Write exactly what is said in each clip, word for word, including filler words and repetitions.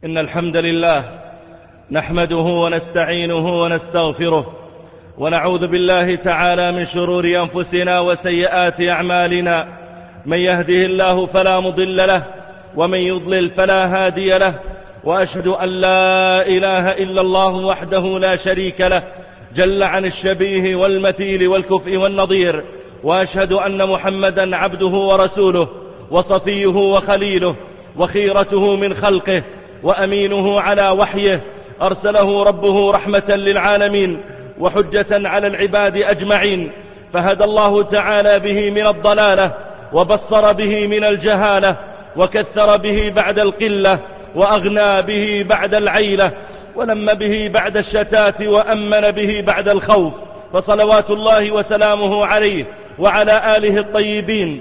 إن الحمد لله نحمده ونستعينه ونستغفره ونعوذ بالله تعالى من شرور أنفسنا وسيئات أعمالنا. من يهده الله فلا مضل له ومن يضلل فلا هادي له، وأشهد أن لا إله إلا الله وحده لا شريك له جل عن الشبيه والمثيل والكفء والنظير، وأشهد أن محمدا عبده ورسوله وصفيه وخليله وخيرته من خلقه وأمينه على وحيه، أرسله ربه رحمة للعالمين وحجة على العباد أجمعين، فهدى الله تعالى به من الضلالة وبصر به من الجهالة وكثر به بعد القلة وأغنى به بعد العيلة ولم به بعد الشتات وأمن به بعد الخوف، فصلوات الله وسلامه عليه وعلى آله الطيبين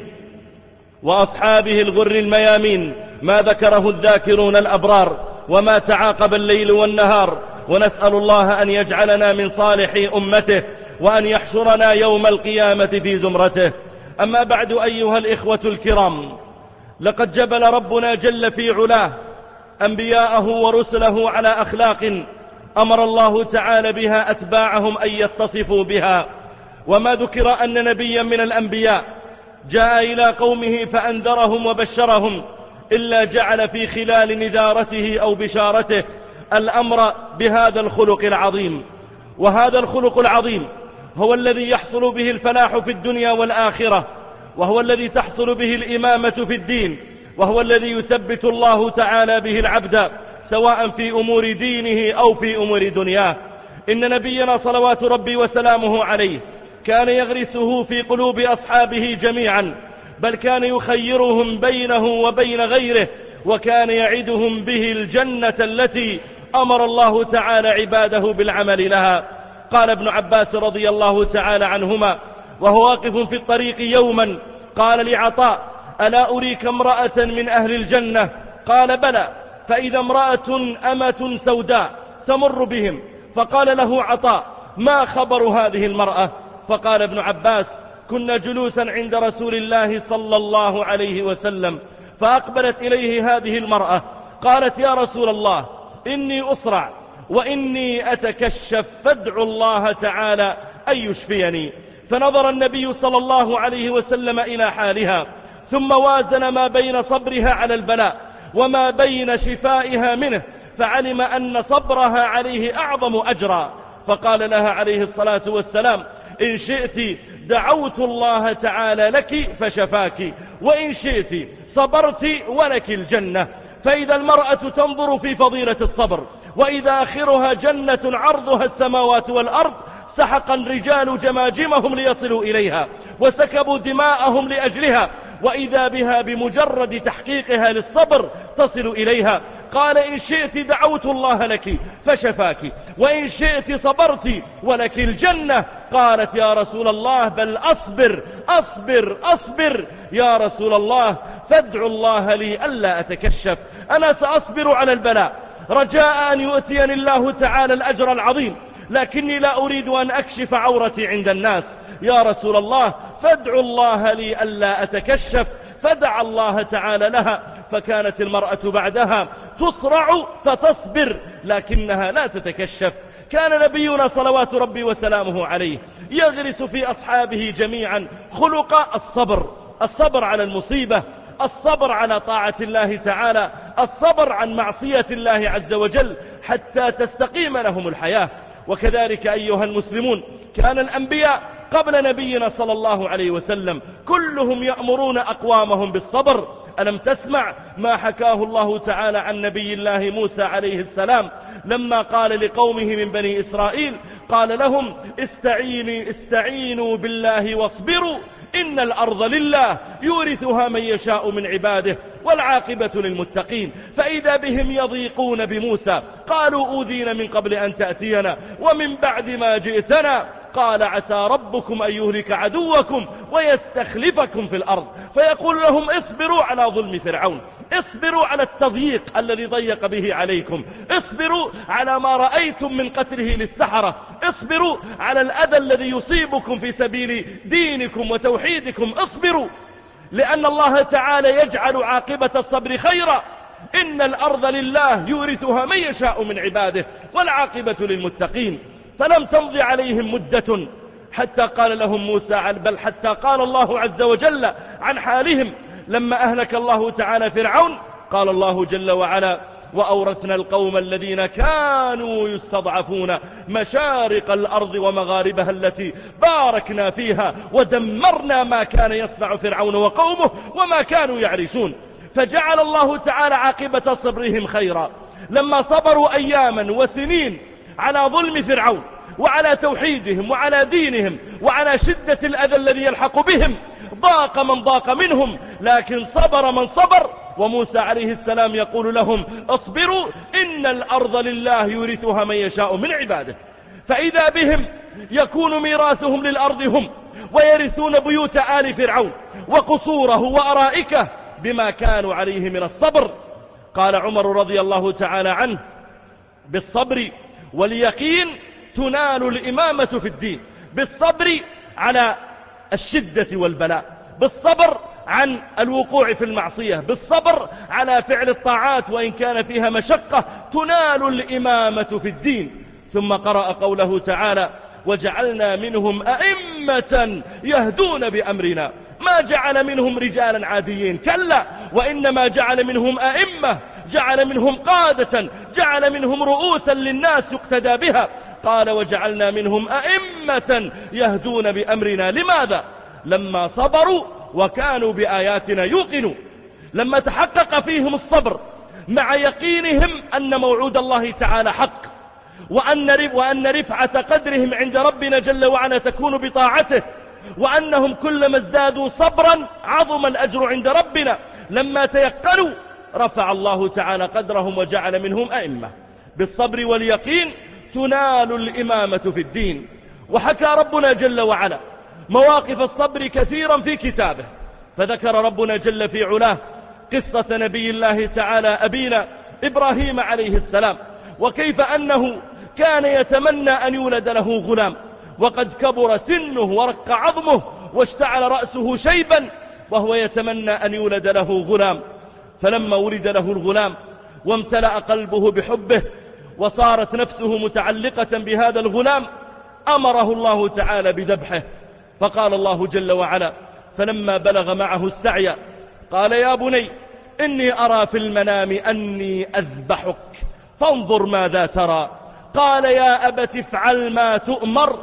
وأصحابه الغر الميامين ما ذكره الذاكرون الأبرار وما تعاقب الليل والنهار، ونسأل الله أن يجعلنا من صالح أمته وأن يحشرنا يوم القيامة في زمرته. أما بعد أيها الإخوة الكرام، لقد جبل ربنا جل في علاه أنبياءه ورسله على أخلاق أمر الله تعالى بها أتباعهم أن يتصفوا بها، وما ذكر أن نبيا من الأنبياء جاء إلى قومه فأنذرهم وبشرهم إلا جعل في خلال نذارته أو بشارته الأمر بهذا الخلق العظيم. وهذا الخلق العظيم هو الذي يحصل به الفلاح في الدنيا والآخرة، وهو الذي تحصل به الإمامة في الدين، وهو الذي يثبت الله تعالى به العبد سواء في أمور دينه أو في أمور دنياه. إن نبينا صلوات ربي وسلامه عليه كان يغرسه في قلوب أصحابه جميعا، بل كان يخيرهم بينه وبين غيره، وكان يعدهم به الجنة التي أمر الله تعالى عباده بالعمل لها. قال ابن عباس رضي الله تعالى عنهما وهو واقف في الطريق يوما، قال لعطاء: ألا أريك امرأة من أهل الجنة؟ قال: بلى. فإذا امرأة أمة سوداء تمر بهم، فقال له عطاء: ما خبر هذه المرأة؟ فقال ابن عباس: كنا جلوسا عند رسول الله صلى الله عليه وسلم، فأقبلت إليه هذه المرأة قالت: يا رسول الله، إني أصرع وإني أتكشف، فادعوا الله تعالى أن يشفيني. فنظر النبي صلى الله عليه وسلم إلى حالها، ثم وازن ما بين صبرها على البلاء وما بين شفائها منه، فعلم أن صبرها عليه أعظم أجرا، فقال لها عليه الصلاة والسلام: إن شئت دعوت الله تعالى لك فشفاك، وإن شئت صبرت ولك الجنة. فإذا المرأة تنظر في فضيلة الصبر، وإذا آخرها جنة عرضها السماوات والأرض، سحق الرجال جماجمهم ليصلوا إليها وسكبوا دماءهم لأجلها، وإذا بها بمجرد تحقيقها للصبر تصل إليها. قال: إن شئت دعوت الله لك فشفاك، وإن شئت صبرت ولك الجنة. قالت: يا رسول الله، بل أصبر أصبر أصبر يا رسول الله، فادعوا الله لي ألا أتكشف، أنا سأصبر على البلاء رجاء أن يؤتيني الله تعالى الأجر العظيم، لكني لا أريد أن أكشف عورتي عند الناس، يا رسول الله فادعوا الله لي ألا أتكشف. فدعا الله تعالى لها، فكانت المرأة بعدها تصرع فتصبر لكنها لا تتكشف. كان نبينا صلوات ربي وسلامه عليه يغرس في أصحابه جميعا خلق الصبر، الصبر على المصيبة، الصبر على طاعة الله تعالى، الصبر عن معصية الله عز وجل حتى تستقيم لهم الحياة. وكذلك أيها المسلمون، كان الأنبياء قبل نبينا صلى الله عليه وسلم كلهم يأمرون أقوامهم بالصبر. ألم تسمع ما حكاه الله تعالى عن نبي الله موسى عليه السلام لما قال لقومه من بني إسرائيل، قال لهم: استعيني استعينوا بالله واصبروا إن الأرض لله يورثها من يشاء من عباده والعاقبة للمتقين. فإذا بهم يضيقون بموسى قالوا: أوذينا من قبل أن تأتينا ومن بعد ما جئتنا. قال: عسى ربكم أن يهلك عدوكم ويستخلفكم في الأرض فيقول لهم: اصبروا على ظلم فرعون، اصبروا على التضييق الذي ضيق به عليكم، اصبروا على ما رأيتم من قتله للسحرة، اصبروا على الأذى الذي يصيبكم في سبيل دينكم وتوحيدكم، اصبروا، لأن الله تعالى يجعل عاقبة الصبر خيرا. إن الأرض لله يورثها من يشاء من عباده والعاقبة للمتقين. فلم تمضي عليهم مدة حتى قال لهم موسى، بل حتى قال الله عز وجل عن حالهم لما أهلك الله تعالى فرعون، قال الله جل وعلا: وأورثنا القوم الذين كانوا يستضعفون مشارق الأرض ومغاربها التي باركنا فيها ودمرنا ما كان يصنع فرعون وقومه وما كانوا يعرشون. فجعل الله تعالى عاقبة صبرهم خيرا، لما صبروا أياما وسنين على ظلم فرعون وعلى توحيدهم وعلى دينهم وعلى شدة الأذى الذي يلحق بهم، ضاق من ضاق منهم، لكن صبر من صبر. وموسى عليه السلام يقول لهم: اصبروا إن الأرض لله يورثها من يشاء من عباده. فإذا بهم يكون ميراثهم للأرض هم، ويرثون بيوت آل فرعون وقصوره وأرائكه بما كانوا عليه من الصبر. قال عمر رضي الله تعالى عنه: بالصبر واليقين تنال الإمامة في الدين. بالصبر على الشدة والبلاء، بالصبر عن الوقوع في المعصية، بالصبر على فعل الطاعات وإن كان فيها مشقة، تنال الإمامة في الدين. ثم قرأ قوله تعالى: وجعلنا منهم أئمة يهدون بأمرنا. ما جعل منهم رجالا عاديين، كلا، وإنما جعل منهم أئمة، جعل منهم قادة، جعل منهم رؤوسا للناس يقتدى بها. قال: وجعلنا منهم أئمة يهدون بأمرنا. لماذا؟ لما صبروا وكانوا بآياتنا يوقنوا، لما تحقق فيهم الصبر مع يقينهم أن موعود الله تعالى حق، وأن وأن رفعة قدرهم عند ربنا جل وعلا تكون بطاعته، وأنهم كلما ازدادوا صبرا عظم الأجر عند ربنا. لما تيقنوا رفع الله تعالى قدرهم وجعل منهم أئمة. بالصبر واليقين تنال الإمامة في الدين. وحكى ربنا جل وعلا مواقف الصبر كثيرا في كتابه، فذكر ربنا جل في علاه قصة نبي الله تعالى أبينا إبراهيم عليه السلام، وكيف أنه كان يتمنى أن يولد له غلام، وقد كبر سنه ورق عظمه واشتعل رأسه شيبا وهو يتمنى أن يولد له غلام. فلما ولد له الغلام وامتلأ قلبه بحبه وصارت نفسه متعلقة بهذا الغلام، أمره الله تعالى بذبحه. فقال الله جل وعلا: فلما بلغ معه السعي قال: يا بني إني أرى في المنام أني أذبحك فانظر ماذا ترى. قال: يا أبت افعل ما تؤمر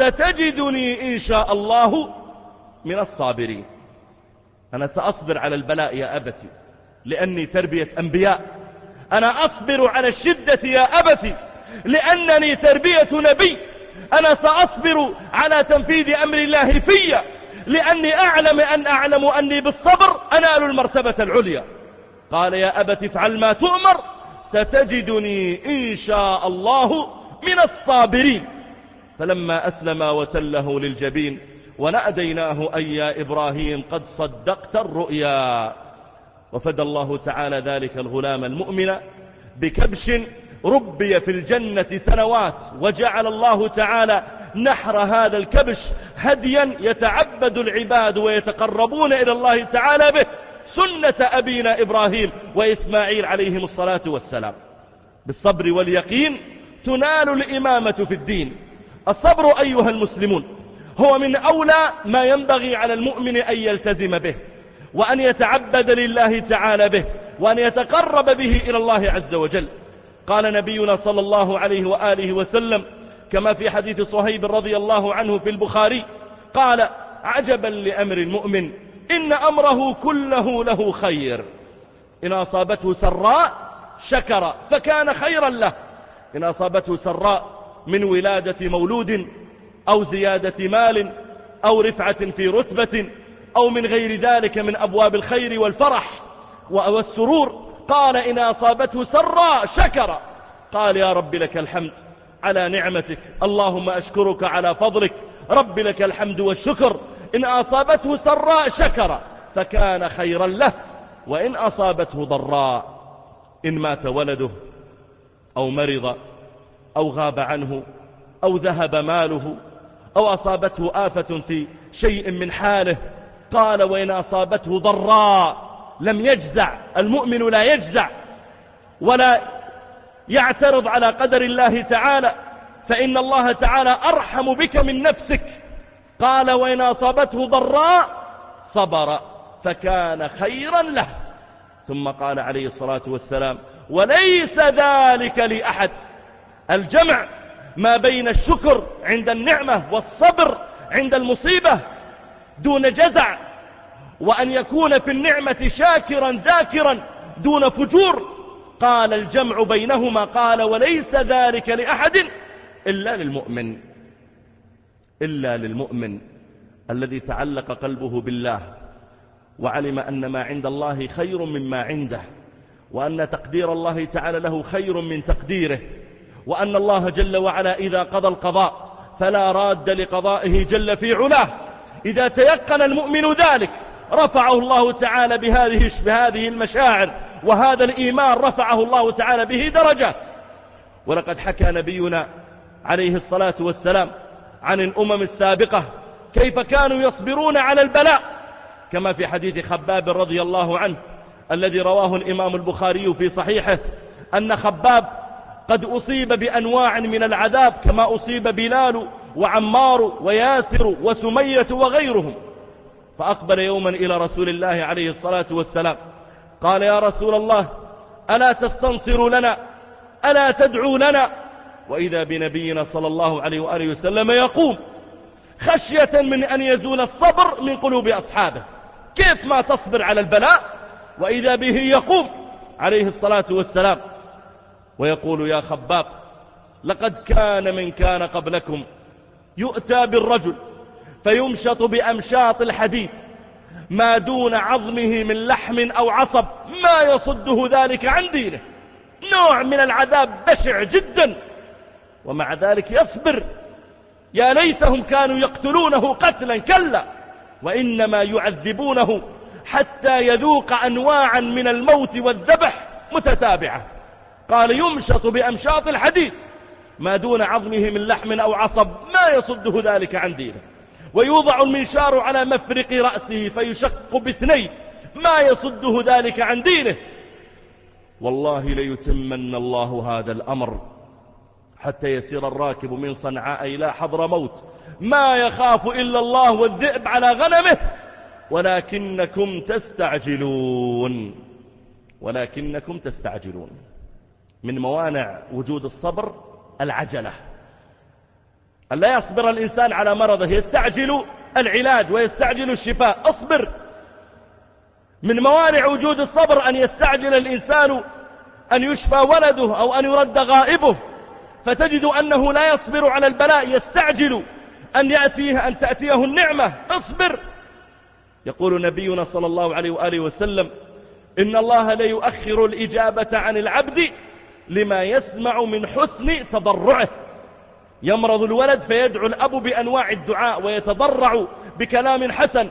ستجدني إن شاء الله من الصابرين. أنا سأصبر على البلاء يا أبتي لأني تربية أنبياء، أنا أصبر على الشدة يا أبتي لأنني تربية نبي، أنا سأصبر على تنفيذ أمر الله في لأني أعلم أن أعلم أني بالصبر أنال المرتبة العليا. قال: يا أبت افعل ما تؤمر ستجدني إن شاء الله من الصابرين. فلما أسلم وتله للجبين ونأديناه أي يا إبراهيم قد صدقت الرؤيا. وفدى الله تعالى ذلك الغلام المؤمن بكبش ربي في الجنة سنوات، وجعل الله تعالى نحر هذا الكبش هديا يتعبد العباد ويتقربون إلى الله تعالى به، سنة أبينا إبراهيم وإسماعيل عليهم الصلاة والسلام. بالصبر واليقين تنال الإمامة في الدين. الصبر أيها المسلمون هو من أولى ما ينبغي على المؤمن أن يلتزم به، وأن يتعبد لله تعالى به، وأن يتقرب به إلى الله عز وجل. قال نبينا صلى الله عليه وآله وسلم كما في حديث صهيب رضي الله عنه في البخاري قال: عجبا لأمر المؤمن إن أمره كله له خير، إن أصابته سراء شكر فكان خيرا له، إن أصابته سراء من ولادة مولود أو زيادة مال أو رفعة في رتبة أو من غير ذلك من أبواب الخير والفرح والسرور، قال: إن أصابته سراء شكر، قال: يا رب لك الحمد على نعمتك، اللهم أشكرك على فضلك، رب لك الحمد والشكر. إن أصابته سراء شكر فكان خيرا له، وإن أصابته ضراء، إن مات ولده أو مرض أو غاب عنه أو ذهب ماله أو أصابته آفة في شيء من حاله، قال: وإن أصابته ضراء لم يجزع، المؤمن لا يجزع ولا يعترض على قدر الله تعالى، فإن الله تعالى أرحم بك من نفسك. قال وإن أصابته ضراء صبر فكان خيرا له. ثم قال عليه الصلاة والسلام وليس ذلك لأحد. الجمع ما بين الشكر عند النعمة والصبر عند المصيبة دون جزع، وأن يكون في النعمة شاكرا ذاكرا دون فجور. قال الجمع بينهما، قال وليس ذلك لأحد إلا للمؤمن، إلا للمؤمن الذي تعلق قلبه بالله وعلم أن ما عند الله خير مما عنده، وأن تقدير الله تعالى له خير من تقديره، وأن الله جل وعلا إذا قضى القضاء فلا راد لقضائه جل في علاه. إذا تيقن المؤمن ذلك رفعه الله تعالى بهذه بهذه المشاعر، وهذا الإيمان رفعه الله تعالى به درجات. ولقد حكى نبينا عليه الصلاة والسلام عن الأمم السابقة كيف كانوا يصبرون على البلاء، كما في حديث خباب رضي الله عنه الذي رواه الإمام البخاري في صحيحه، أن خباب قد أصيب بأنواع من العذاب كما أصيب بلال وعمار وياسر وسمية وغيرهم. فأقبل يوما إلى رسول الله عليه الصلاة والسلام قال يا رسول الله ألا تستنصر لنا، ألا تدعو لنا؟ وإذا بنبينا صلى الله عليه وآله وسلم يقوم خشية من أن يزول الصبر من قلوب أصحابه. كيف ما تصبر على البلاء؟ وإذا به يقوم عليه الصلاة والسلام ويقول يا خباب لقد كان من كان قبلكم يؤتى بالرجل فيمشط بأمشاط الحديد ما دون عظمه من لحم أو عصب ما يصده ذلك عن دينه. نوع من العذاب بشع جدا، ومع ذلك يصبر. يا ليتهم كانوا يقتلونه قتلا، كلا، وإنما يعذبونه حتى يذوق أنواعا من الموت والذبح متتابعة. قال يمشط بأمشاط الحديد ما دون عظمه من لحم أو عصب ما يصده ذلك عن دينه، ويوضع المنشار على مفرق رأسه فيشق باثنين ما يصده ذلك عن دينه. والله ليتمن الله هذا الأمر حتى يسير الراكب من صنعاء إلى حضرموت ما يخاف إلا الله والذئب على غنمه، ولكنكم تستعجلون ولكنكم تستعجلون. من موانع وجود الصبر العجلة، أن لا يصبر الإنسان على مرضه، يستعجل العلاج ويستعجل الشفاء. اصبر. من موانع وجود الصبر أن يستعجل الإنسان أن يشفى ولده أو أن يرد غائبه، فتجد أنه لا يصبر على البلاء، يستعجل أن يأتيه أن تأتيه النعمة. اصبر. يقول نبينا صلى الله عليه وآله وسلم إن الله لا يؤخر الإجابة عن العبد لما يسمع من حسن تضرعه. يمرض الولد فيدعو الأب بأنواع الدعاء ويتضرع بكلام حسن،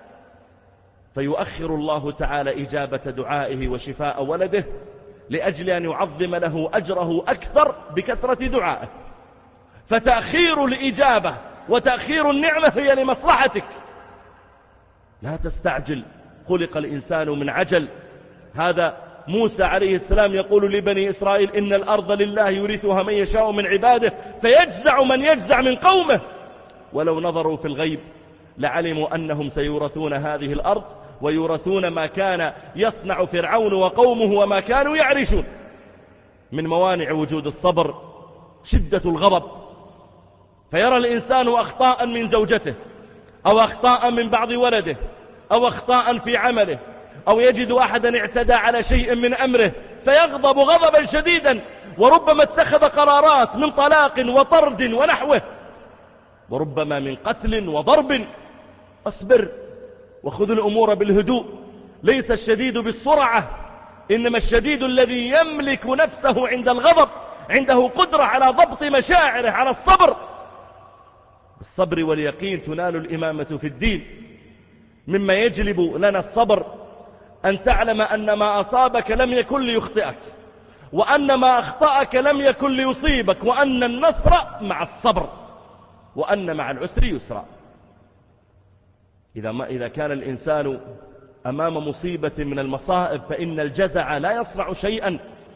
فيؤخر الله تعالى إجابة دعائه وشفاء ولده لأجل أن يعظم له أجره أكثر بكثرة دعائه. فتأخير الإجابة وتأخير النعمة هي لمصلحتك. لا تستعجل، خلق الإنسان من عجل. هذا موسى عليه السلام يقول لبني إسرائيل إن الأرض لله يورثها من يشاء من عباده فيجزع من يجزع من قومه، ولو نظروا في الغيب لعلموا أنهم سيورثون هذه الأرض ويورثون ما كان يصنع فرعون وقومه وما كانوا يعرشون. من موانع وجود الصبر شدة الغضب، فيرى الإنسان أخطاء من زوجته أو أخطاء من بعض ولده أو أخطاء في عمله، أو يجد أحدا اعتدى على شيء من أمره فيغضب غضبا شديدا، وربما اتخذ قرارات من طلاق وطرد ونحوه، وربما من قتل وضرب. اصبر وخذ الأمور بالهدوء. ليس الشديد بالسرعة، إنما الشديد الذي يملك نفسه عند الغضب، عنده قدرة على ضبط مشاعره، على الصبر. بالصبر واليقين تنال الإمامة في الدين. مما يجلب لنا الصبر أن تعلم أن ما أصابك لم يكن ليخطئك، وأن ما أخطأك لم يكن ليصيبك، وأن النصر مع الصبر، وأن مع العسر يسرا. إذا, ما إذا كان الإنسان أمام مصيبة من المصائب فإن الجزع لا يصنع شيئا،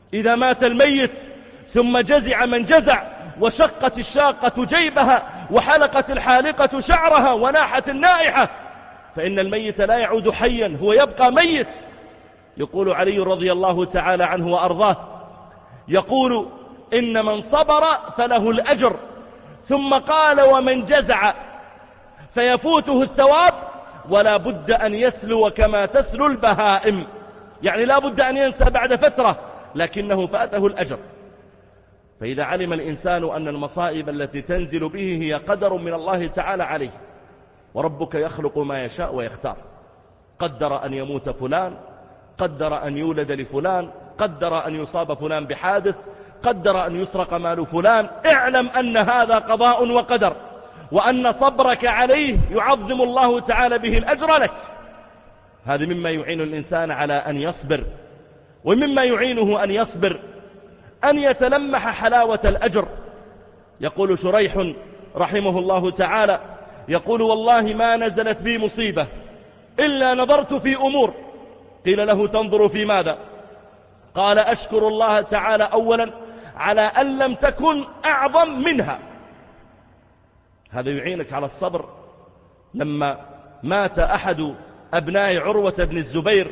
إذا مات الميت ثم جزع من جزع وشقت الشاقة جيبها وحلقت الحالقة شعرها وناحت النائحة، فإن الميت لا يعود حيا، هو يبقى ميت. يقول علي رضي الله تعالى عنه وأرضاه، يقول إن من صبر فله الأجر، ثم قال ومن جزع فيفوته الثواب، ولا بد أن يسلو كما تسلو البهائم، يعني لا بد أن ينسى بعد فترة لكنه فاته الأجر. فإذا علم الإنسان أن المصائب التي تنزل به هي قدر من الله تعالى عليه، وربك يخلق ما يشاء ويختار، قدر أن يموت فلان، قدر أن يولد لفلان، قدر أن يصاب فلان بحادث، قدر أن يسرق مال فلان، اعلم أن هذا قضاء وقدر، وأن صبرك عليه يعظم الله تعالى به الأجر لك. هذا مما يعين الإنسان على أن يصبر، ومما يعينه أن يصبر أن يتلمح حلاوة الأجر. يقول شريح رحمه الله تعالى، يقول والله ما نزلت بي مصيبة إلا نظرت في أمور. قيل له تنظر في ماذا؟ قال أشكر الله تعالى أولا على أن لم تكن أعظم منها. هذا يعينك على الصبر. لما مات أحد أبناء عروة بن الزبير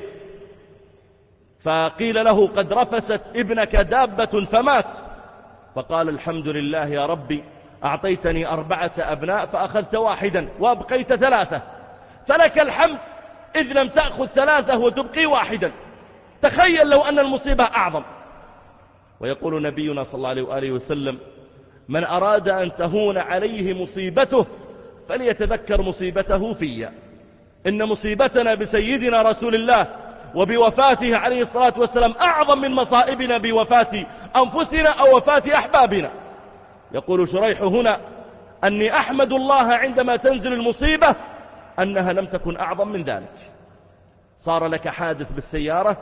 فقيل له قد رفست ابنك دابة فمات، فقال الحمد لله يا ربي أعطيتني أربعة أبناء فأخذت واحدا وأبقيت ثلاثة، فلك الحمد إذ لم تأخذ ثلاثة وتبقي واحدا. تخيل لو أن المصيبة أعظم. ويقول نبينا صلى الله عليه وآله وسلم من أراد أن تهون عليه مصيبته فليتذكر مصيبته في. إن مصيبتنا بسيدنا رسول الله وبوفاته عليه الصلاة والسلام أعظم من مصائبنا بوفاة أنفسنا أو وفاة أحبابنا. يقول شريح هنا أني أحمد الله عندما تنزل المصيبة أنها لم تكن أعظم من ذلك. صار لك حادث بالسيارة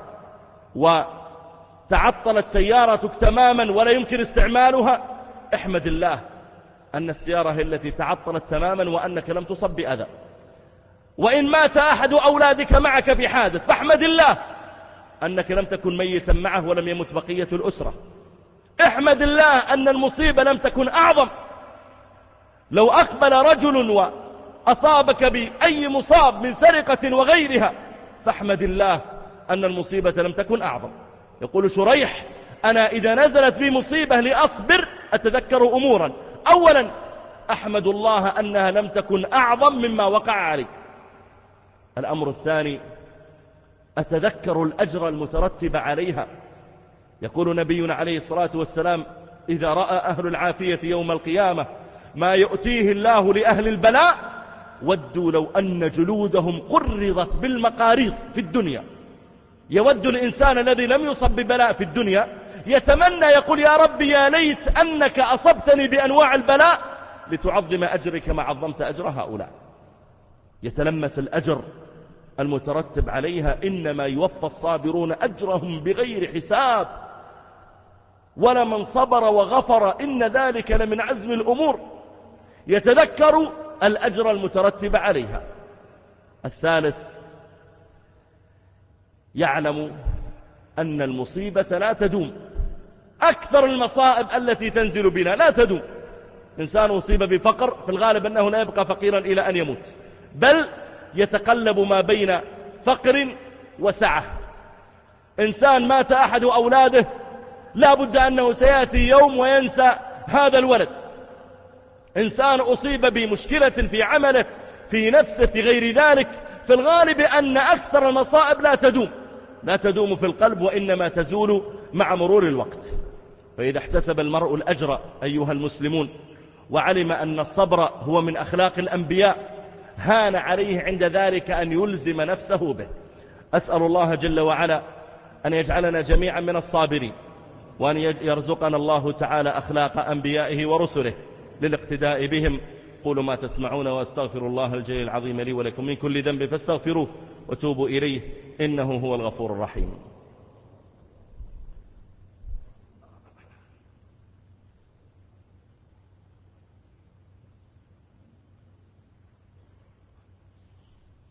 وتعطلت سيارتك تماما ولا يمكن استعمالها، احمد الله أن السيارة هي التي تعطلت تماما وأنك لم تصب بأذى. وإن مات أحد أولادك معك في حادث فاحمد الله أنك لم تكن ميتا معه ولم يمت بقية الأسرة. احمد الله أن المصيبة لم تكن أعظم. لو أقبل رجل وأصابك بأي مصاب من سرقة وغيرها فاحمد الله أن المصيبة لم تكن أعظم. يقول شريح أنا إذا نزلت بي مصيبة لأصبر أتذكر أمورا. أولا أحمد الله أنها لم تكن أعظم مما وقع علي. الأمر الثاني أتذكر الأجر المترتب عليها. يقول نبينا عليه الصلاة والسلام إذا رأى أهل العافية يوم القيامة ما يؤتيه الله لأهل البلاء ودوا لو أن جلودهم قرضت بالمقاريض في الدنيا. يود الإنسان الذي لم يصب ببلاء في الدنيا يتمنى يقول يا رب يا ليت أنك أصبتني بأنواع البلاء لتعظم أجري كما عظمت أجر هؤلاء. يتلمس الأجر المترتب عليها. إنما يوفى الصابرون أجرهم بغير حساب ولمن صبر وغفر إن ذلك لمن عزم الأمور. يتذكر الأجر المترتب عليها. الثالث يعلم أن المصيبة لا تدوم. أكثر المصائب التي تنزل بنا لا تدوم. إنسان أصيب بفقر في الغالب أنه لا يبقى فقيرا إلى أن يموت، بل يتقلب ما بين فقر وسعة. إنسان مات أحد أولاده لا بد أنه سيأتي يوم وينسى هذا الولد. إنسان أصيب بمشكلة في عمله في نفسه في غير ذلك، في الغالب أن أكثر المصائب لا تدوم لا تدوم في القلب وإنما تزول مع مرور الوقت. فإذا احتسب المرء الأجر أيها المسلمون وعلم أن الصبر هو من أخلاق الأنبياء هان عليه عند ذلك أن يلزم نفسه به. أسأل الله جل وعلا أن يجعلنا جميعا من الصابرين، وأن يرزقنا الله تعالى أخلاق أنبيائه ورسله للاقتداء بهم. قولوا ما تسمعون واستغفر الله الجليل العظيم لي ولكم من كل ذنب فاستغفروه وتوبوا إليه إنه هو الغفور الرحيم.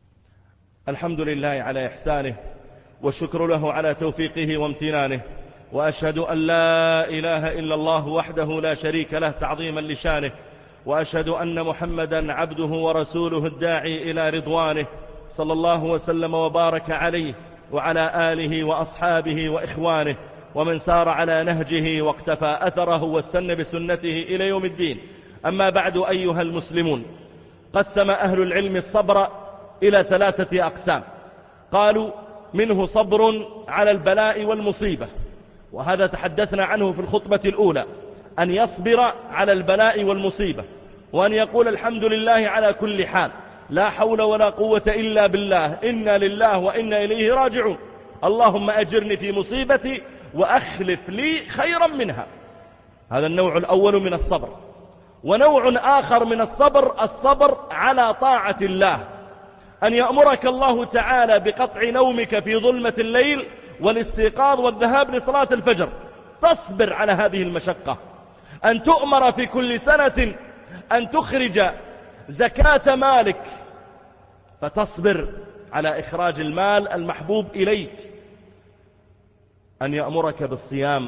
الحمد لله على إحسانه والشكر له على توفيقه وامتنانه، وأشهد أن لا إله إلا الله وحده لا شريك له تعظيما لشانه، وأشهد أن محمدا عبده ورسوله الداعي إلى رضوانه، صلى الله وسلم وبارك عليه وعلى آله وأصحابه وإخوانه ومن سار على نهجه واقتفى أثره واستنى بسنته إلى يوم الدين. أما بعد أيها المسلمون، قسم أهل العلم الصبر إلى ثلاثة أقسام. قالوا منه صبر على البلاء والمصيبة، وهذا تحدثنا عنه في الخطبة الأولى، أن يصبر على البلاء والمصيبة، وأن يقول الحمد لله على كل حال، لا حول ولا قوة إلا بالله، إنا لله وإنا إليه راجعون، اللهم أجرني في مصيبتي وأخلف لي خيرا منها. هذا النوع الأول من الصبر. ونوع آخر من الصبر الصبر على طاعة الله، أن يأمرك الله تعالى بقطع نومك في ظلمة الليل والاستيقاظ والذهاب لصلاة الفجر، تصبر على هذه المشقة. أن تؤمر في كل سنة أن تخرج زكاة مالك، فتصبر على إخراج المال المحبوب إليك. أن يأمرك بالصيام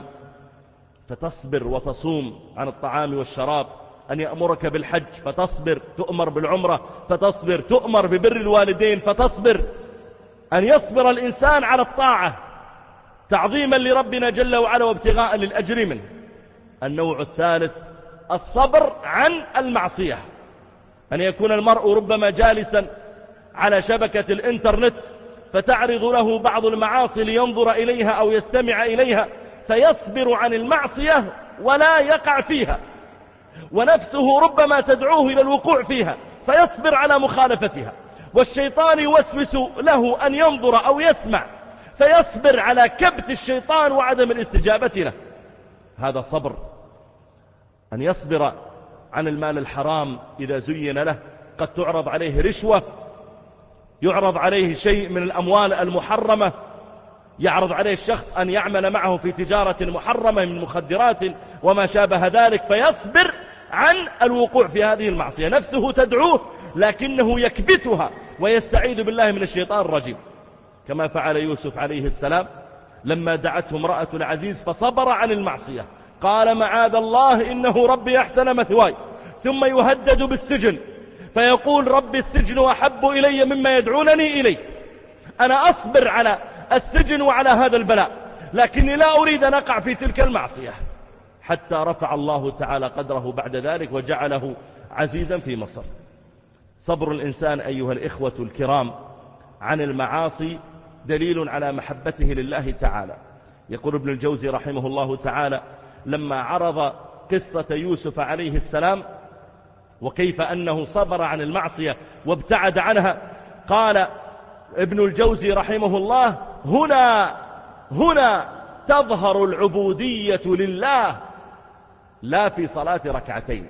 فتصبر وتصوم عن الطعام والشراب. أن يأمرك بالحج فتصبر، تؤمر بالعمرة فتصبر، تؤمر ببر الوالدين فتصبر. أن يصبر الإنسان على الطاعة تعظيما لربنا جل وعلا وابتغاء للأجر منه. النوع الثالث الصبر عن المعصية، أن يكون المرء ربما جالسا على شبكة الإنترنت فتعرض له بعض المعاصي لينظر إليها أو يستمع إليها، فيصبر عن المعصية ولا يقع فيها، ونفسه ربما تدعوه إلى الوقوع فيها فيصبر على مخالفتها، والشيطان يوسوس له أن ينظر أو يسمع فيصبر على كبت الشيطان وعدم الاستجابة له. هذا صبر. أن يصبر عن المال الحرام إذا زين له، قد تعرض عليه رشوة، يعرض عليه شيء من الأموال المحرمة، يعرض عليه الشخص أن يعمل معه في تجارة محرمة من مخدرات وما شابه ذلك، فيصبر عن الوقوع في هذه المعصية. نفسه تدعوه لكنه يكبتها ويستعيذ بالله من الشيطان الرجيم، كما فعل يوسف عليه السلام لما دعته امرأة العزيز فصبر عن المعصية، قال معاذ الله إنه ربي أحسن مثواي، ثم يهدد بالسجن فيقول ربي السجن أحب إلي مما يدعونني إليه. أنا أصبر على السجن وعلى هذا البلاء، لكني لا أريد أن أقع في تلك المعصية، حتى رفع الله تعالى قدره بعد ذلك وجعله عزيزا في مصر. صبر الإنسان أيها الإخوة الكرام عن المعاصي دليل على محبته لله تعالى. يقول ابن الجوزي رحمه الله تعالى لما عرض قصة يوسف عليه السلام وكيف أنه صبر عن المعصية وابتعد عنها، قال ابن الجوزي رحمه الله هنا هنا تظهر العبودية لله لا في صلاة ركعتين.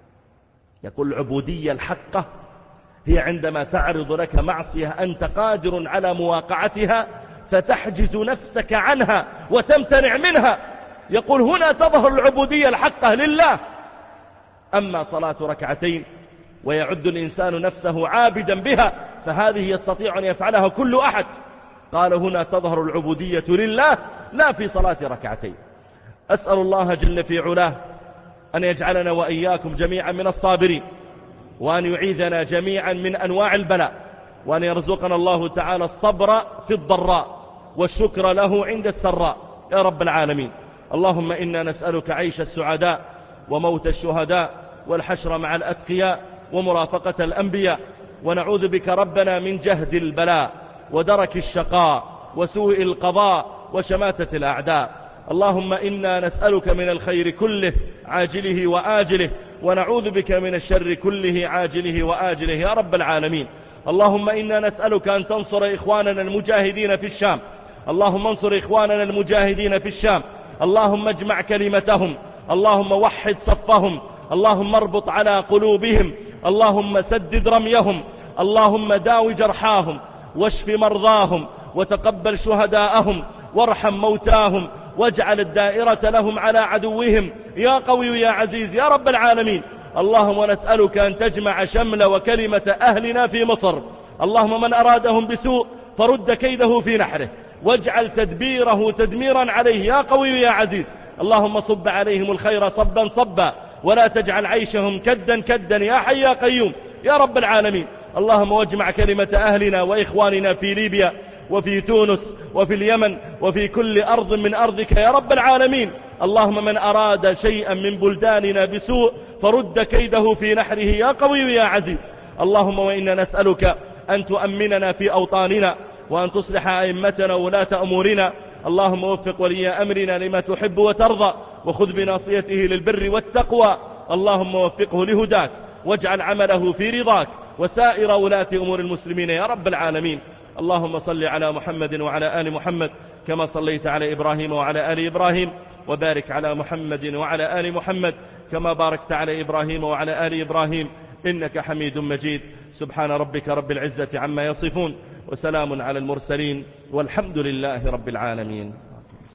يقول العبودية الحقة هي عندما تعرض لك معصية أنت قادر على مواقعتها فتحجز نفسك عنها وتمتنع منها، يقول هنا تظهر العبودية الحقة لله. أما صلاة ركعتين ويعد الإنسان نفسه عابدا بها فهذه يستطيع أن يفعلها كل أحد، قال هنا تظهر العبودية لله لا في صلاة ركعتين. أسأل الله جل في علاه أن يجعلنا وإياكم جميعا من الصابرين، وأن يعيذنا جميعا من أنواع البلاء، وأن يرزقنا الله تعالى الصبر في الضراء والشكر له عند السراء يا رب العالمين. اللهم إنا نسألك عيش السعداء وموت الشهداء والحشر مع الأتقياء ومرافقة الأنبياء، ونعوذ بك ربنا من جهد البلاء ودرك الشقاء وسوء القضاء وشماتة الأعداء. اللهم إنا نسألك من الخير كله عاجله وآجله، ونعوذ بك من الشر كله عاجله وآجله يا رب العالمين. اللهم إنا نسألك أن تنصر إخواننا المجاهدين في الشام، اللهم انصر إخواننا المجاهدين في الشام، اللهم اجمع كلمتهم، اللهم وحد صفهم، اللهم اربط على قلوبهم، اللهم سدد رميهم، اللهم داوي جرحاهم واشف مرضاهم وتقبل شهداءهم وارحم موتاهم واجعل الدائرة لهم على عدوهم يا قوي يا عزيز يا رب العالمين. اللهم نسألك أن تجمع شمل وكلمة أهلنا في مصر، اللهم من أرادهم بسوء فرد كيده في نحره، واجعل تدبيره تدميرا عليه يا قوي يا عزيز. اللهم صب عليهم الخير صبا صبا، ولا تجعل عيشهم كدا كدا يا حي يا قيوم يا رب العالمين. اللهم واجمع كلمة أهلنا وإخواننا في ليبيا وفي تونس وفي اليمن وفي كل أرض من أرضك يا رب العالمين. اللهم من أراد شيئا من بلداننا بسوء فرد كيده في نحره يا قوي يا عزيز. اللهم وإنا نسألك أن تؤمننا في أوطاننا، وأن تصلح أئمتنا ولاة أمورنا. اللهم وفق ولي أمرنا لما تحب وترضى، وخذ بناصيته للبر والتقوى. اللهم وفقه لهداك، واجعل عمله في رضاك، وسائر ولاة أمور المسلمين يا رب العالمين. اللهم صل على محمد وعلى آل محمد كما صليت على إبراهيم وعلى آل إبراهيم، وبارك على محمد وعلى آل محمد كما باركت على إبراهيم وعلى آل إبراهيم إنك حميد مجيد. سبحان ربك رب العزة عما يصفون، وسلام على المرسلين، والحمد لله رب العالمين.